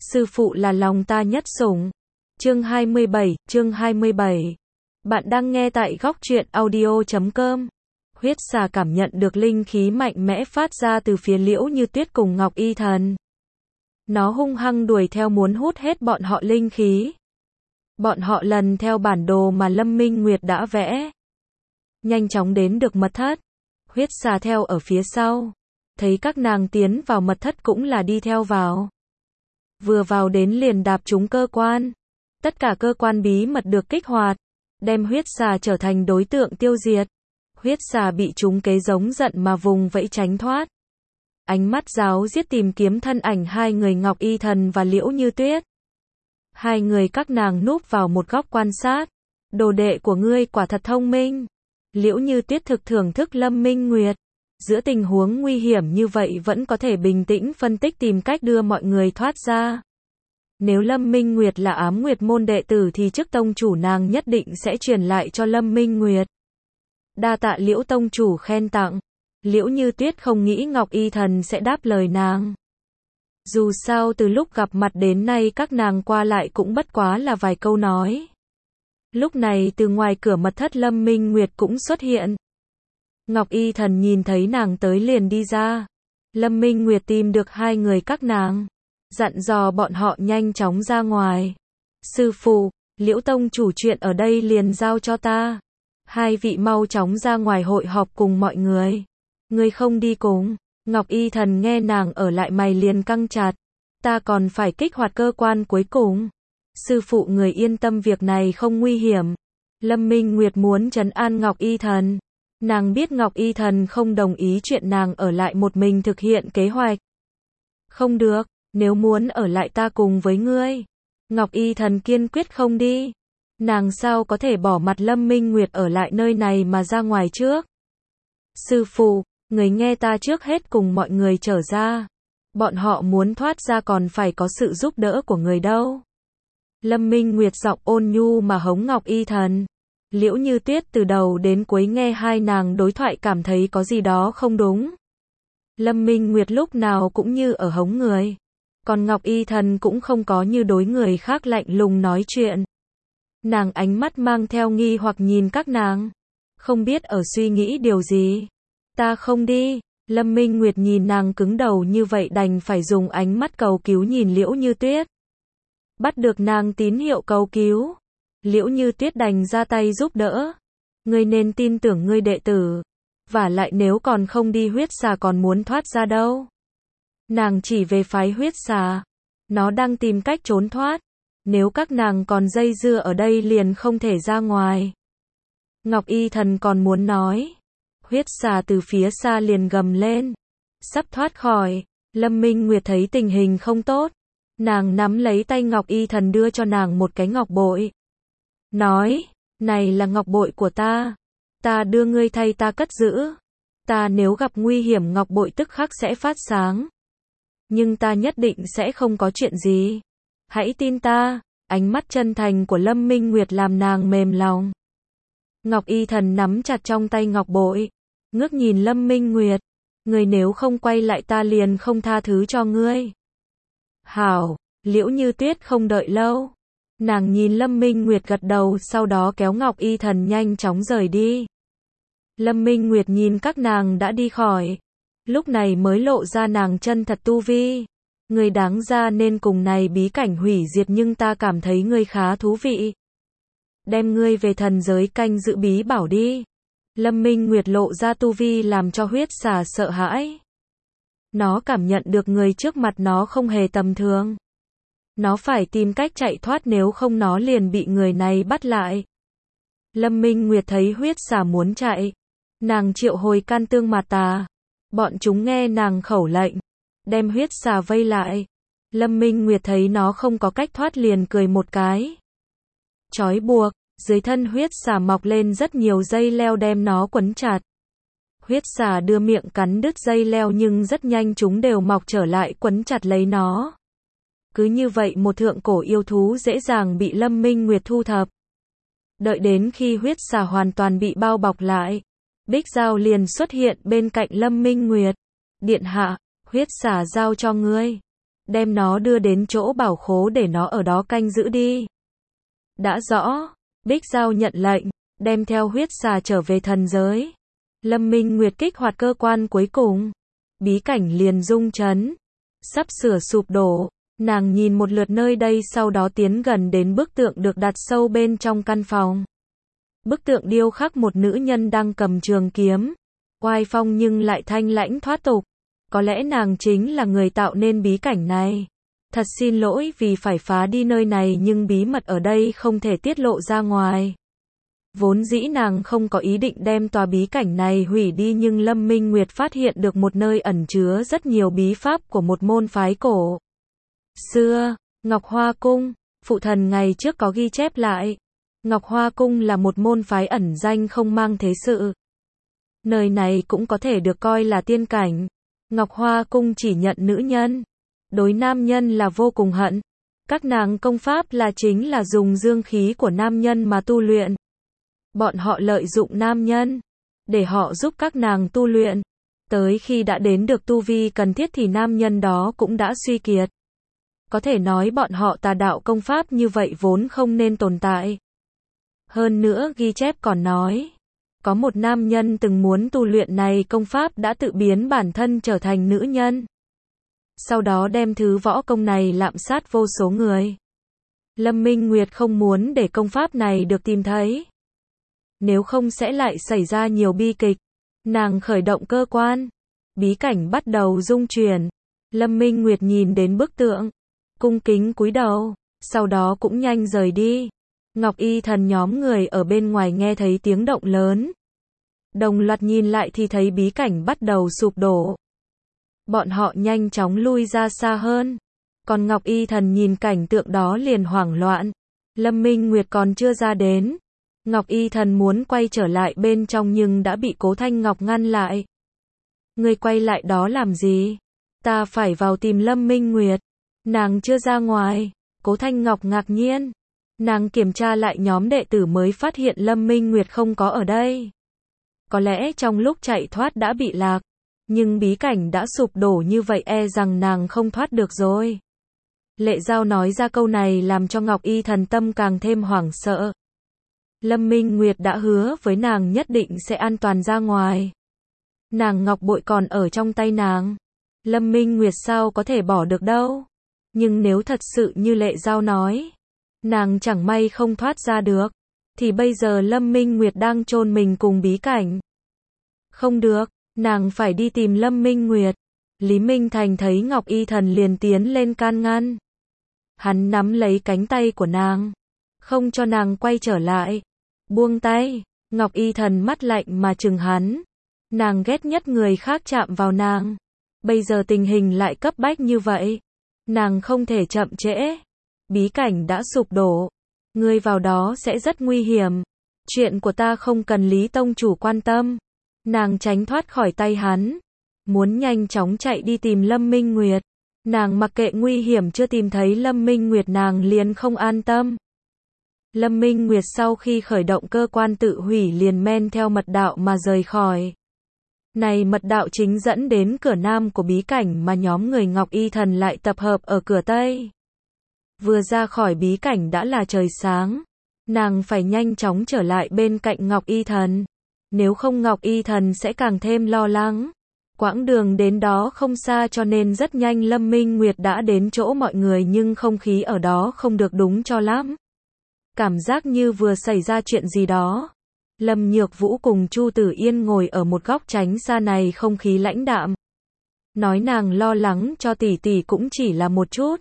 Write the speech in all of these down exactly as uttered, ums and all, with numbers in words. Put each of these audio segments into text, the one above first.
sư phụ là lòng ta nhất sủng. Chương hai mươi bảy, chương hai mươi bảy. Bạn đang nghe tại góc truyện audio chấm com. Huyết xà cảm nhận được linh khí mạnh mẽ phát ra từ phía Liễu Như Tuyết cùng Ngọc Y Thần. Nó hung hăng đuổi theo muốn hút hết bọn họ linh khí. Bọn họ lần theo bản đồ mà Lâm Minh Nguyệt đã vẽ. Nhanh chóng đến được mật thất. Huyết xà theo ở phía sau. Thấy các nàng tiến vào mật thất cũng là đi theo vào. Vừa vào đến liền đạp trúng cơ quan. Tất cả cơ quan bí mật được kích hoạt. Đem huyết xà trở thành đối tượng tiêu diệt. Huyết xà bị trúng kế giống giận mà vùng vẫy tránh thoát. Ánh mắt giáo giết tìm kiếm thân ảnh hai người Ngọc Y Thần và Liễu Như Tuyết. Hai người các nàng núp vào một góc quan sát. Đồ đệ của ngươi quả thật thông minh. Liễu Như Tuyết thực thưởng thức Lâm Minh Nguyệt. Giữa tình huống nguy hiểm như vậy vẫn có thể bình tĩnh phân tích tìm cách đưa mọi người thoát ra. Nếu Lâm Minh Nguyệt là Ám Nguyệt môn đệ tử thì chức tông chủ nàng nhất định sẽ truyền lại cho Lâm Minh Nguyệt. Đa tạ Liễu tông chủ khen tặng. Liễu Như Tuyết không nghĩ Ngọc Y Thần sẽ đáp lời nàng. Dù sao từ lúc gặp mặt đến nay các nàng qua lại cũng bất quá là vài câu nói. Lúc này từ ngoài cửa mật thất Lâm Minh Nguyệt cũng xuất hiện. Ngọc Y Thần nhìn thấy nàng tới liền đi ra. Lâm Minh Nguyệt tìm được hai người các nàng. Dặn dò bọn họ nhanh chóng ra ngoài. Sư phụ, Liễu tông chủ chuyện ở đây liền giao cho ta. Hai vị mau chóng ra ngoài hội họp cùng mọi người. Ngươi không đi cùng. Ngọc Y Thần nghe nàng ở lại mày liền căng chặt. Ta còn phải kích hoạt cơ quan cuối cùng. Sư phụ người yên tâm việc này không nguy hiểm. Lâm Minh Nguyệt muốn trấn an Ngọc Y Thần. Nàng biết Ngọc Y Thần không đồng ý chuyện nàng ở lại một mình thực hiện kế hoạch. Không được, nếu muốn ở lại ta cùng với ngươi. Ngọc Y Thần kiên quyết không đi. Nàng sao có thể bỏ mặt Lâm Minh Nguyệt ở lại nơi này mà ra ngoài trước. Sư phụ, người nghe ta trước hết cùng mọi người trở ra. Bọn họ muốn thoát ra còn phải có sự giúp đỡ của người đâu. Lâm Minh Nguyệt giọng ôn nhu mà hống Ngọc Y Thần. Liễu Như Tuyết từ đầu đến cuối nghe hai nàng đối thoại cảm thấy có gì đó không đúng. Lâm Minh Nguyệt lúc nào cũng như ở hống người. Còn Ngọc Y Thần cũng không có như đối người khác lạnh lùng nói chuyện. Nàng ánh mắt mang theo nghi hoặc nhìn các nàng. Không biết ở suy nghĩ điều gì. Ta không đi. Lâm Minh Nguyệt nhìn nàng cứng đầu như vậy đành phải dùng ánh mắt cầu cứu nhìn Liễu Như Tuyết. Bắt được nàng tín hiệu cầu cứu. Liễu Như Tuyết đành ra tay giúp đỡ. Ngươi nên tin tưởng ngươi đệ tử. Và lại nếu còn không đi huyết xà còn muốn thoát ra đâu. Nàng chỉ về phái huyết xà. Nó đang tìm cách trốn thoát. Nếu các nàng còn dây dưa ở đây liền không thể ra ngoài. Ngọc Y Thần còn muốn nói. Huyết xà từ phía xa liền gầm lên. Sắp thoát khỏi. Lâm Minh Nguyệt thấy tình hình không tốt. Nàng nắm lấy tay Ngọc Y Thần đưa cho nàng một cái ngọc bội. Nói, này là ngọc bội của ta. Ta đưa ngươi thay ta cất giữ. Ta nếu gặp nguy hiểm ngọc bội tức khắc sẽ phát sáng. Nhưng ta nhất định sẽ không có chuyện gì. Hãy tin ta. Ánh mắt chân thành của Lâm Minh Nguyệt làm nàng mềm lòng. Ngọc Y Thần nắm chặt trong tay ngọc bội. Ngước nhìn Lâm Minh Nguyệt. Ngươi nếu không quay lại ta liền không tha thứ cho ngươi. Hảo, Liễu Như Tuyết không đợi lâu. Nàng nhìn Lâm Minh Nguyệt gật đầu sau đó kéo Ngọc Y Thần nhanh chóng rời đi. Lâm Minh Nguyệt nhìn các nàng đã đi khỏi. Lúc này mới lộ ra nàng chân thật tu vi. Ngươi đáng ra nên cùng này bí cảnh hủy diệt nhưng ta cảm thấy ngươi khá thú vị. Đem ngươi về thần giới canh giữ bí bảo đi. Lâm Minh Nguyệt lộ ra tu vi làm cho huyết xà sợ hãi. Nó cảm nhận được người trước mặt nó không hề tầm thường. Nó phải tìm cách chạy thoát nếu không nó liền bị người này bắt lại. Lâm Minh Nguyệt thấy huyết xà muốn chạy. Nàng triệu hồi can tương mà tà. Bọn chúng nghe nàng khẩu lệnh. Đem huyết xà vây lại. Lâm Minh Nguyệt thấy nó không có cách thoát liền cười một cái. Trói buộc. Dưới thân huyết xà mọc lên rất nhiều dây leo đem nó quấn chặt. Huyết xà đưa miệng cắn đứt dây leo nhưng rất nhanh chúng đều mọc trở lại quấn chặt lấy nó. Cứ như vậy một thượng cổ yêu thú dễ dàng bị Lâm Minh Nguyệt thu thập. Đợi đến khi huyết xà hoàn toàn bị bao bọc lại. Bích Giao liền xuất hiện bên cạnh Lâm Minh Nguyệt. Điện hạ, huyết xà giao cho ngươi. đem nó đưa đến chỗ bảo khố để nó ở đó canh giữ đi. Đã rõ. Bích Giao nhận lệnh, đem theo huyết xà trở về thần giới. Lâm Minh Nguyệt kích hoạt cơ quan cuối cùng. Bí cảnh liền rung chấn. Sắp sửa sụp đổ. Nàng nhìn một lượt nơi đây sau đó tiến gần đến bức tượng được đặt sâu bên trong căn phòng. Bức tượng điêu khắc một nữ nhân đang cầm trường kiếm. Oai phong nhưng lại thanh lãnh thoát tục. Có lẽ nàng chính là người tạo nên bí cảnh này. Thật xin lỗi vì phải phá đi nơi này nhưng bí mật ở đây không thể tiết lộ ra ngoài. Vốn dĩ nàng không có ý định đem tòa bí cảnh này hủy đi nhưng Lâm Minh Nguyệt phát hiện được một nơi ẩn chứa rất nhiều bí pháp của một môn phái cổ xưa, Ngọc Hoa Cung, phụ thần ngày trước có ghi chép lại. Ngọc Hoa Cung là một môn phái ẩn danh không mang thế sự. Nơi này cũng có thể được coi là tiên cảnh. Ngọc Hoa Cung chỉ nhận nữ nhân. Đối nam nhân là vô cùng hận. Các nàng công pháp là chính là dùng dương khí của nam nhân mà tu luyện. Bọn họ lợi dụng nam nhân để họ giúp các nàng tu luyện. Tới khi đã đến được tu vi cần thiết thì nam nhân đó cũng đã suy kiệt. Có thể nói bọn họ tà đạo công pháp như vậy vốn không nên tồn tại. Hơn nữa ghi chép còn nói, có một nam nhân từng muốn tu luyện này công pháp đã tự biến bản thân trở thành nữ nhân. Sau đó đem thứ võ công này lạm sát vô số người. Lâm Minh Nguyệt không muốn để công pháp này được tìm thấy. Nếu không sẽ lại xảy ra nhiều bi kịch. Nàng khởi động cơ quan. Bí cảnh bắt đầu rung chuyển. Lâm Minh Nguyệt nhìn đến bức tượng. Cung kính cúi đầu. Sau đó cũng nhanh rời đi. Ngọc Y Thần nhóm người ở bên ngoài nghe thấy tiếng động lớn. Đồng loạt nhìn lại thì thấy bí cảnh bắt đầu sụp đổ. Bọn họ nhanh chóng lui ra xa hơn. Còn Ngọc Y Thần nhìn cảnh tượng đó liền hoảng loạn. Lâm Minh Nguyệt còn chưa ra đến. Ngọc Y Thần muốn quay trở lại bên trong nhưng đã bị Cố Thanh Ngọc ngăn lại. Ngươi quay lại đó làm gì? Ta phải vào tìm Lâm Minh Nguyệt. Nàng chưa ra ngoài. Cố Thanh Ngọc ngạc nhiên. Nàng kiểm tra lại nhóm đệ tử mới phát hiện Lâm Minh Nguyệt không có ở đây. Có lẽ trong lúc chạy thoát đã bị lạc. Nhưng bí cảnh đã sụp đổ như vậy e rằng nàng không thoát được rồi. Lệ Giao nói ra câu này làm cho Ngọc Y Thần tâm càng thêm hoảng sợ. Lâm Minh Nguyệt đã hứa với nàng nhất định sẽ an toàn ra ngoài. Nàng ngọc bội còn ở trong tay nàng. Lâm Minh Nguyệt sao có thể bỏ được đâu. Nhưng nếu thật sự như Lệ Giao nói, nàng chẳng may không thoát ra được, thì bây giờ Lâm Minh Nguyệt đang chôn mình cùng bí cảnh. Không được, nàng phải đi tìm Lâm Minh Nguyệt. Lý Minh Thành thấy Ngọc Y Thần liền tiến lên can ngăn. Hắn nắm lấy cánh tay của nàng, không cho nàng quay trở lại. Buông tay, Ngọc Y Thần mắt lạnh mà trừng hắn. Nàng ghét nhất người khác chạm vào nàng. Bây giờ tình hình lại cấp bách như vậy. Nàng không thể chậm trễ. Bí cảnh đã sụp đổ. Ngươi vào đó sẽ rất nguy hiểm. Chuyện của ta không cần Lý Tông chủ quan tâm. Nàng tránh thoát khỏi tay hắn. Muốn nhanh chóng chạy đi tìm Lâm Minh Nguyệt. Nàng mặc kệ nguy hiểm chưa tìm thấy Lâm Minh Nguyệt nàng liền không an tâm. Lâm Minh Nguyệt sau khi khởi động cơ quan tự hủy liền men theo mật đạo mà rời khỏi. Này mật đạo chính dẫn đến cửa nam của bí cảnh mà nhóm người Ngọc Y Thần lại tập hợp ở cửa tây. Vừa ra khỏi bí cảnh đã là trời sáng. Nàng phải nhanh chóng trở lại bên cạnh Ngọc Y Thần. Nếu không Ngọc Y Thần sẽ càng thêm lo lắng. Quãng đường đến đó không xa cho nên rất nhanh Lâm Minh Nguyệt đã đến chỗ mọi người nhưng không khí ở đó không được đúng cho lắm. Cảm giác như vừa xảy ra chuyện gì đó. Lâm Nhược Vũ cùng Chu Tử Yên ngồi ở một góc tránh xa này không khí lãnh đạm. Nói nàng lo lắng cho tỷ tỷ cũng chỉ là một chút.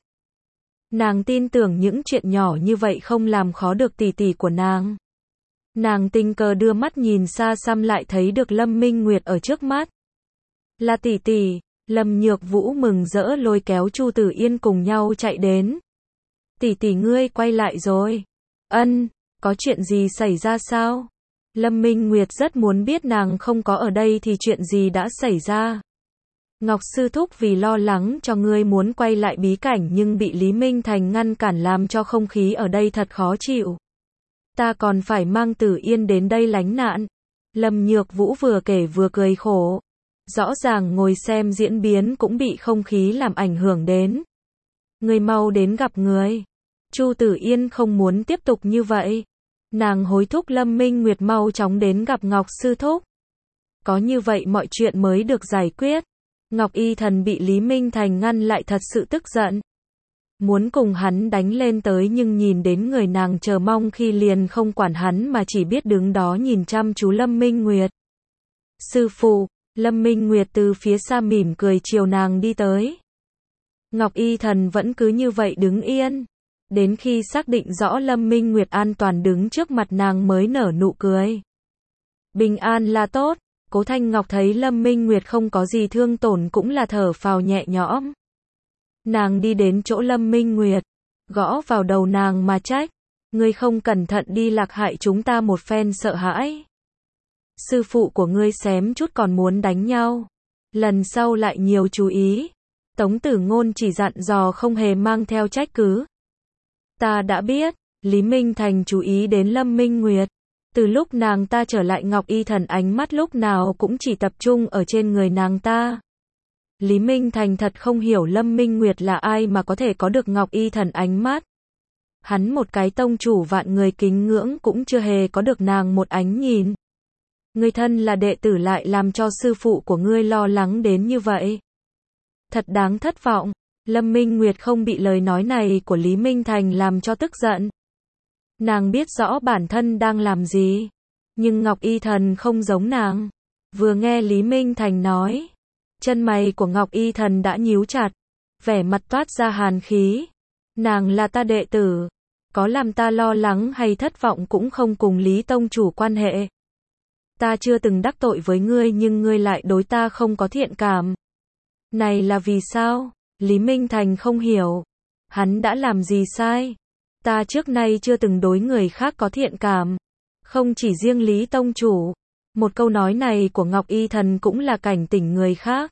Nàng tin tưởng những chuyện nhỏ như vậy không làm khó được tỷ tỷ của nàng. Nàng tình cờ đưa mắt nhìn xa xăm lại thấy được Lâm Minh Nguyệt ở trước mắt. Là tỷ tỷ, Lâm Nhược Vũ mừng rỡ lôi kéo Chu Tử Yên cùng nhau chạy đến. Tỷ tỷ ngươi quay lại rồi. Ân, có chuyện gì xảy ra sao? Lâm Minh Nguyệt rất muốn biết nàng không có ở đây thì chuyện gì đã xảy ra. Ngọc Sư Thúc vì lo lắng cho ngươi muốn quay lại bí cảnh nhưng bị Lý Minh Thành ngăn cản làm cho không khí ở đây thật khó chịu. Ta còn phải mang Tử Yên đến đây lánh nạn. Lâm Nhược Vũ vừa kể vừa cười khổ. Rõ ràng ngồi xem diễn biến cũng bị không khí làm ảnh hưởng đến. Ngươi mau đến gặp người. Chu Tử Yên không muốn tiếp tục như vậy. Nàng hối thúc Lâm Minh Nguyệt mau chóng đến gặp Ngọc sư thúc. Có như vậy mọi chuyện mới được giải quyết. Ngọc Y Thần bị Lý Minh Thành ngăn lại thật sự tức giận. Muốn cùng hắn đánh lên tới nhưng nhìn đến người nàng chờ mong khi liền không quản hắn mà chỉ biết đứng đó nhìn chăm chú Lâm Minh Nguyệt. Sư phụ, Lâm Minh Nguyệt từ phía xa mỉm cười chiều nàng đi tới. Ngọc Y Thần vẫn cứ như vậy đứng yên. Đến khi xác định rõ Lâm Minh Nguyệt an toàn đứng trước mặt nàng mới nở nụ cười. Bình an là tốt. Cố Thanh Ngọc thấy Lâm Minh Nguyệt không có gì thương tổn cũng là thở phào nhẹ nhõm. Nàng đi đến chỗ Lâm Minh Nguyệt, gõ vào đầu nàng mà trách. Ngươi không cẩn thận đi lạc hại chúng ta một phen sợ hãi. Sư phụ của ngươi xém chút còn muốn đánh nhau. Lần sau lại nhiều chú ý. Tống Tử Ngôn chỉ dặn dò không hề mang theo trách cứ. Ta đã biết, Lý Minh Thành chú ý đến Lâm Minh Nguyệt. Từ lúc nàng ta trở lại Ngọc Y Thần ánh mắt lúc nào cũng chỉ tập trung ở trên người nàng ta. Lý Minh Thành thật không hiểu Lâm Minh Nguyệt là ai mà có thể có được Ngọc Y Thần ánh mắt. Hắn một cái tông chủ vạn người kính ngưỡng cũng chưa hề có được nàng một ánh nhìn. Ngươi thân là đệ tử lại làm cho sư phụ của ngươi lo lắng đến như vậy. Thật đáng thất vọng. Lâm Minh Nguyệt không bị lời nói này của Lý Minh Thành làm cho tức giận. Nàng biết rõ bản thân đang làm gì. Nhưng Ngọc Y Thần không giống nàng. Vừa nghe Lý Minh Thành nói, chân mày của Ngọc Y Thần đã nhíu chặt, vẻ mặt toát ra hàn khí. Nàng là ta đệ tử, có làm ta lo lắng hay thất vọng cũng không cùng Lý tông chủ quan hệ. Ta chưa từng đắc tội với ngươi nhưng ngươi lại đối ta không có thiện cảm. Này là vì sao? Lý Minh Thành không hiểu. Hắn đã làm gì sai? Ta trước nay chưa từng đối người khác có thiện cảm. Không chỉ riêng Lý tông chủ. Một câu nói này của Ngọc Y Thần cũng là cảnh tỉnh người khác.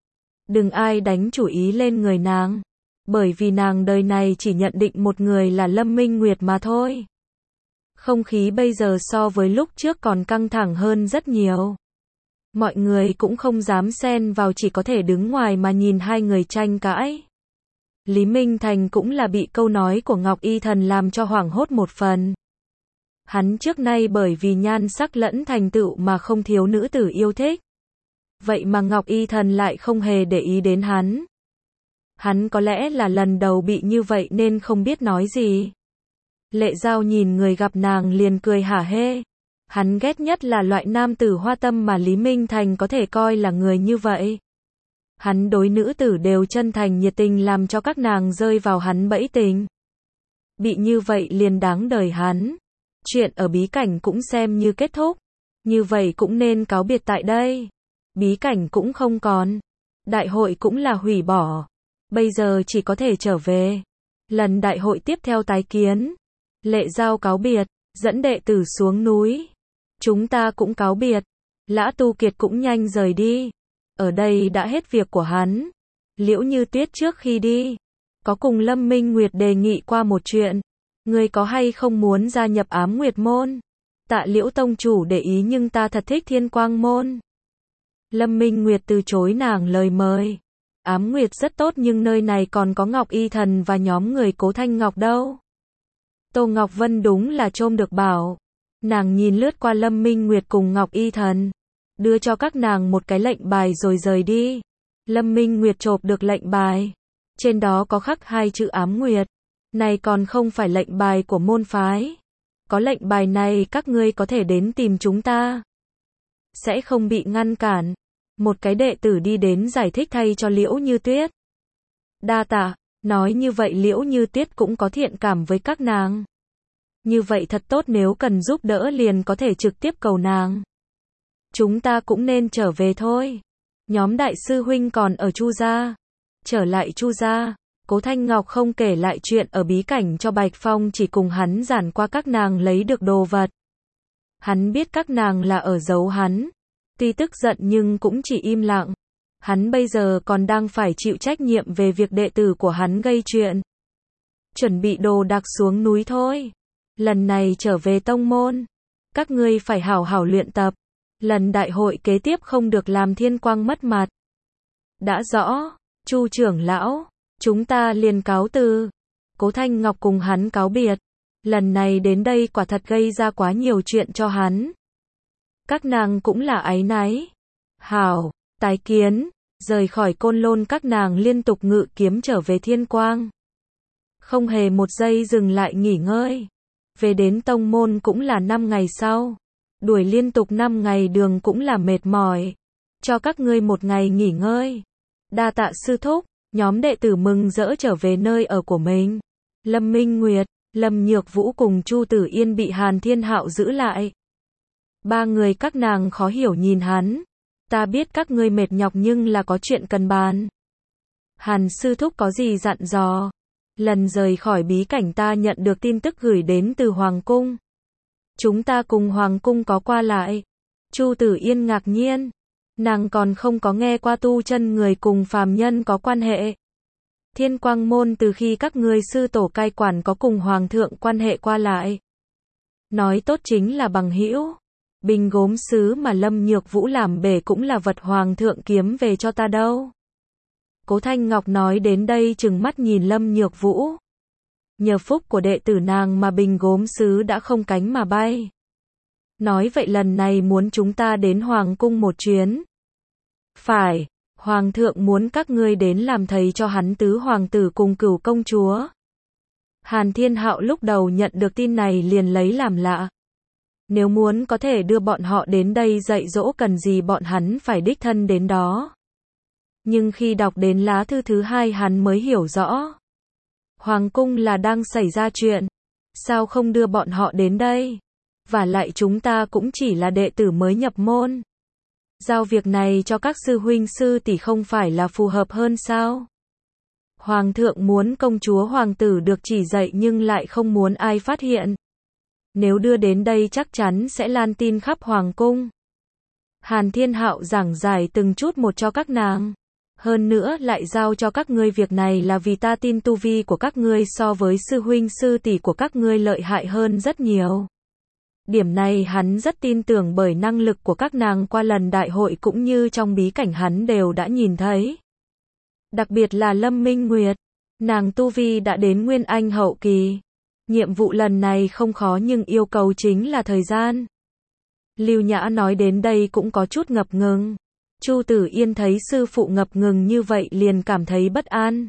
Đừng ai đánh chủ ý lên người nàng. Bởi vì nàng đời này chỉ nhận định một người là Lâm Minh Nguyệt mà thôi. Không khí bây giờ so với lúc trước còn căng thẳng hơn rất nhiều. Mọi người cũng không dám xen vào, chỉ có thể đứng ngoài mà nhìn hai người tranh cãi. Lý Minh Thành cũng là bị câu nói của Ngọc Y Thần làm cho hoảng hốt một phần. Hắn trước nay bởi vì nhan sắc lẫn thành tựu mà không thiếu nữ tử yêu thích. Vậy mà Ngọc Y Thần lại không hề để ý đến hắn. Hắn có lẽ là lần đầu bị như vậy nên không biết nói gì. Lệ Giao nhìn người gặp nàng liền cười hả hê. Hắn ghét nhất là loại nam tử hoa tâm mà Lý Minh Thành có thể coi là người như vậy. Hắn đối nữ tử đều chân thành nhiệt tình làm cho các nàng rơi vào hắn bẫy tình. Bị như vậy liền đáng đời hắn. Chuyện ở bí cảnh cũng xem như kết thúc. Như vậy cũng nên cáo biệt tại đây. Bí cảnh cũng không còn. Đại hội cũng là hủy bỏ. Bây giờ chỉ có thể trở về. Lần đại hội tiếp theo tái kiến. Lệ Giao cáo biệt, dẫn đệ tử xuống núi. Chúng ta cũng cáo biệt. Lã Tu Kiệt cũng nhanh rời đi. Ở đây đã hết việc của hắn. Liễu Như Tuyết trước khi đi, có cùng Lâm Minh Nguyệt đề nghị qua một chuyện. Ngươi có hay không muốn gia nhập Ám Nguyệt môn? Tạ Liễu tông chủ để ý nhưng ta thật thích Thiên Quang môn. Lâm Minh Nguyệt từ chối nàng lời mời. Ám Nguyệt rất tốt nhưng nơi này còn có Ngọc Y Thần và nhóm người Cố Thanh Ngọc đâu. Tô Ngọc Vân đúng là trôm được bảo. Nàng nhìn lướt qua Lâm Minh Nguyệt cùng Ngọc Y Thần, đưa cho các nàng một cái lệnh bài rồi rời đi. Lâm Minh Nguyệt chộp được lệnh bài. Trên đó có khắc hai chữ Ám Nguyệt. Này còn không phải lệnh bài của môn phái. Có lệnh bài này các ngươi có thể đến tìm chúng ta. Sẽ không bị ngăn cản. Một cái đệ tử đi đến giải thích thay cho Liễu Như Tuyết. Đa tạ, nói như vậy Liễu Như Tuyết cũng có thiện cảm với các nàng. Như vậy thật tốt, nếu cần giúp đỡ liền có thể trực tiếp cầu nàng. Chúng ta cũng nên trở về thôi. Nhóm đại sư huynh còn ở Chu gia. Trở lại Chu gia, Cố Thanh Ngọc không kể lại chuyện ở bí cảnh cho Bạch Phong, chỉ cùng hắn giản qua các nàng lấy được đồ vật. Hắn biết các nàng là ở giấu hắn. Tuy tức giận nhưng cũng chỉ im lặng. Hắn bây giờ còn đang phải chịu trách nhiệm về việc đệ tử của hắn gây chuyện. Chuẩn bị đồ đạc xuống núi thôi. Lần này trở về tông môn, các ngươi phải hảo hảo luyện tập. Lần đại hội kế tiếp không được làm Thiên Quang mất mặt. Đã rõ, Chu trưởng lão. Chúng ta liền cáo từ. Cố Thanh Ngọc cùng hắn cáo biệt. Lần này đến đây quả thật gây ra quá nhiều chuyện cho hắn. Các nàng cũng là áy náy. Hảo, tái kiến. Rời khỏi Côn Lôn các nàng liên tục ngự kiếm trở về Thiên Quang. Không hề một giây dừng lại nghỉ ngơi. Về đến tông môn cũng là năm ngày sau. Đuổi liên tục năm ngày đường cũng là mệt mỏi. Cho các ngươi một ngày nghỉ ngơi. Đa tạ sư thúc. Nhóm đệ tử mừng rỡ trở về nơi ở của mình. Lâm Minh Nguyệt, Lâm Nhược Vũ cùng Chu Tử Yên bị Hàn Thiên Hạo giữ lại. Ba người các nàng khó hiểu nhìn hắn. Ta biết các ngươi mệt nhọc nhưng là có chuyện cần bàn. Hàn sư thúc có gì dặn dò? Lần rời khỏi bí cảnh ta nhận được tin tức gửi đến từ Hoàng Cung. Chúng ta cùng Hoàng Cung có qua lại. Chu Tử Yên ngạc nhiên. Nàng còn không có nghe qua tu chân người cùng phàm nhân có quan hệ. Thiên Quang Môn từ khi các ngươi sư tổ cai quản có cùng Hoàng thượng quan hệ qua lại. Nói tốt chính là bằng hữu. Bình gốm sứ mà Lâm Nhược Vũ làm bể cũng là vật Hoàng thượng kiếm về cho ta đâu. Cố Thanh Ngọc nói đến đây trừng mắt nhìn Lâm Nhược Vũ. Nhờ phúc của đệ tử nàng mà bình gốm sứ đã không cánh mà bay. Nói vậy lần này muốn chúng ta đến Hoàng Cung một chuyến. Phải, Hoàng thượng muốn các ngươi đến làm thầy cho hắn tứ hoàng tử cùng Cửu công chúa. Hàn Thiên Hạo lúc đầu nhận được tin này liền lấy làm lạ. Nếu muốn có thể đưa bọn họ đến đây dạy dỗ cần gì bọn hắn phải đích thân đến đó. Nhưng khi đọc đến lá thư thứ hai hắn mới hiểu rõ. Hoàng cung là đang xảy ra chuyện. Sao không đưa bọn họ đến đây? Và lại chúng ta cũng chỉ là đệ tử mới nhập môn. Giao việc này cho các sư huynh sư tỷ không phải là phù hợp hơn sao? Hoàng thượng muốn công chúa hoàng tử được chỉ dạy nhưng lại không muốn ai phát hiện. Nếu đưa đến đây chắc chắn sẽ lan tin khắp hoàng cung. Hàn Thiên Hạo giảng giải từng chút một cho các nàng. Hơn nữa lại giao cho các ngươi việc này là vì ta tin tu vi của các ngươi so với sư huynh sư tỷ của các ngươi lợi hại hơn rất nhiều. Điểm này hắn rất tin tưởng bởi năng lực của các nàng qua lần đại hội cũng như trong bí cảnh hắn đều đã nhìn thấy. Đặc biệt là Lâm Minh Nguyệt, nàng tu vi đã đến Nguyên Anh hậu kỳ. Nhiệm vụ lần này không khó nhưng yêu cầu chính là thời gian. Lưu Nhã nói đến đây cũng có chút ngập ngừng. Chu Tử Yên thấy sư phụ ngập ngừng như vậy liền cảm thấy bất an.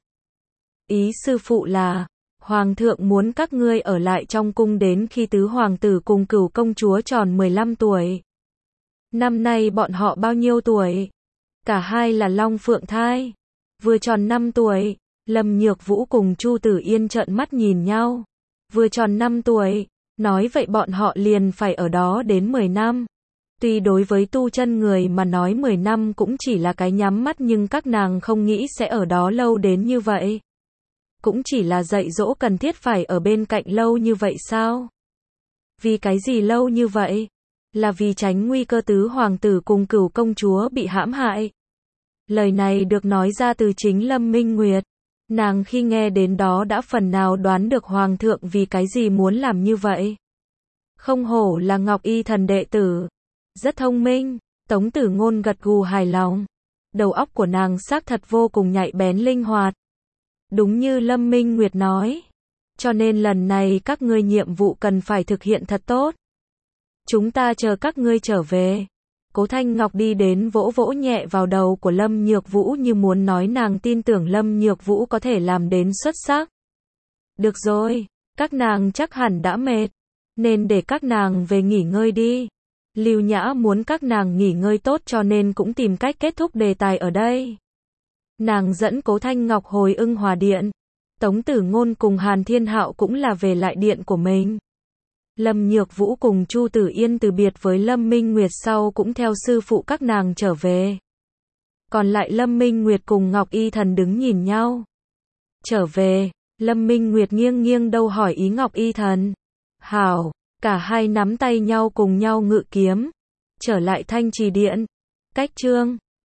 Ý sư phụ là, Hoàng thượng muốn các ngươi ở lại trong cung đến khi tứ hoàng tử cùng Cửu công chúa tròn mười lăm tuổi. Năm nay bọn họ bao nhiêu tuổi? Cả hai là Long Phượng thai. Vừa tròn năm tuổi, Lâm Nhược Vũ cùng Chu Tử Yên trợn mắt nhìn nhau. Vừa tròn năm tuổi, nói vậy bọn họ liền phải ở đó đến mười năm. Tuy đối với tu chân người mà nói mười năm cũng chỉ là cái nhắm mắt nhưng các nàng không nghĩ sẽ ở đó lâu đến như vậy. Cũng chỉ là dạy dỗ cần thiết phải ở bên cạnh lâu như vậy sao? Vì cái gì lâu như vậy? Là vì tránh nguy cơ tứ hoàng tử cùng Cửu công chúa bị hãm hại. Lời này được nói ra từ chính Lâm Minh Nguyệt. Nàng khi nghe đến đó đã phần nào đoán được Hoàng thượng vì cái gì muốn làm như vậy. Không hổ là Ngọc Y thần đệ tử. Rất thông minh, Tống Tử Ngôn gật gù hài lòng. Đầu óc của nàng xác thật vô cùng nhạy bén linh hoạt. Đúng như Lâm Minh Nguyệt nói. Cho nên lần này các ngươi nhiệm vụ cần phải thực hiện thật tốt. Chúng ta chờ các ngươi trở về. Cố Thanh Ngọc đi đến vỗ vỗ nhẹ vào đầu của Lâm Nhược Vũ như muốn nói nàng tin tưởng Lâm Nhược Vũ có thể làm đến xuất sắc. Được rồi, các nàng chắc hẳn đã mệt, nên để các nàng về nghỉ ngơi đi. Lưu Nhã muốn các nàng nghỉ ngơi tốt cho nên cũng tìm cách kết thúc đề tài ở đây. Nàng dẫn Cố Thanh Ngọc hồi Ưng Hòa Điện. Tống Tử Ngôn cùng Hàn Thiên Hạo cũng là về lại điện của mình. Lâm Nhược Vũ cùng Chu Tử Yên từ biệt với Lâm Minh Nguyệt sau cũng theo sư phụ các nàng trở về. Còn lại Lâm Minh Nguyệt cùng Ngọc Y Thần đứng nhìn nhau. Trở về, Lâm Minh Nguyệt nghiêng nghiêng đầu hỏi ý Ngọc Y Thần. Hảo, cả hai nắm tay nhau cùng nhau ngự kiếm. Trở lại Thanh Trì Điện. Cách chương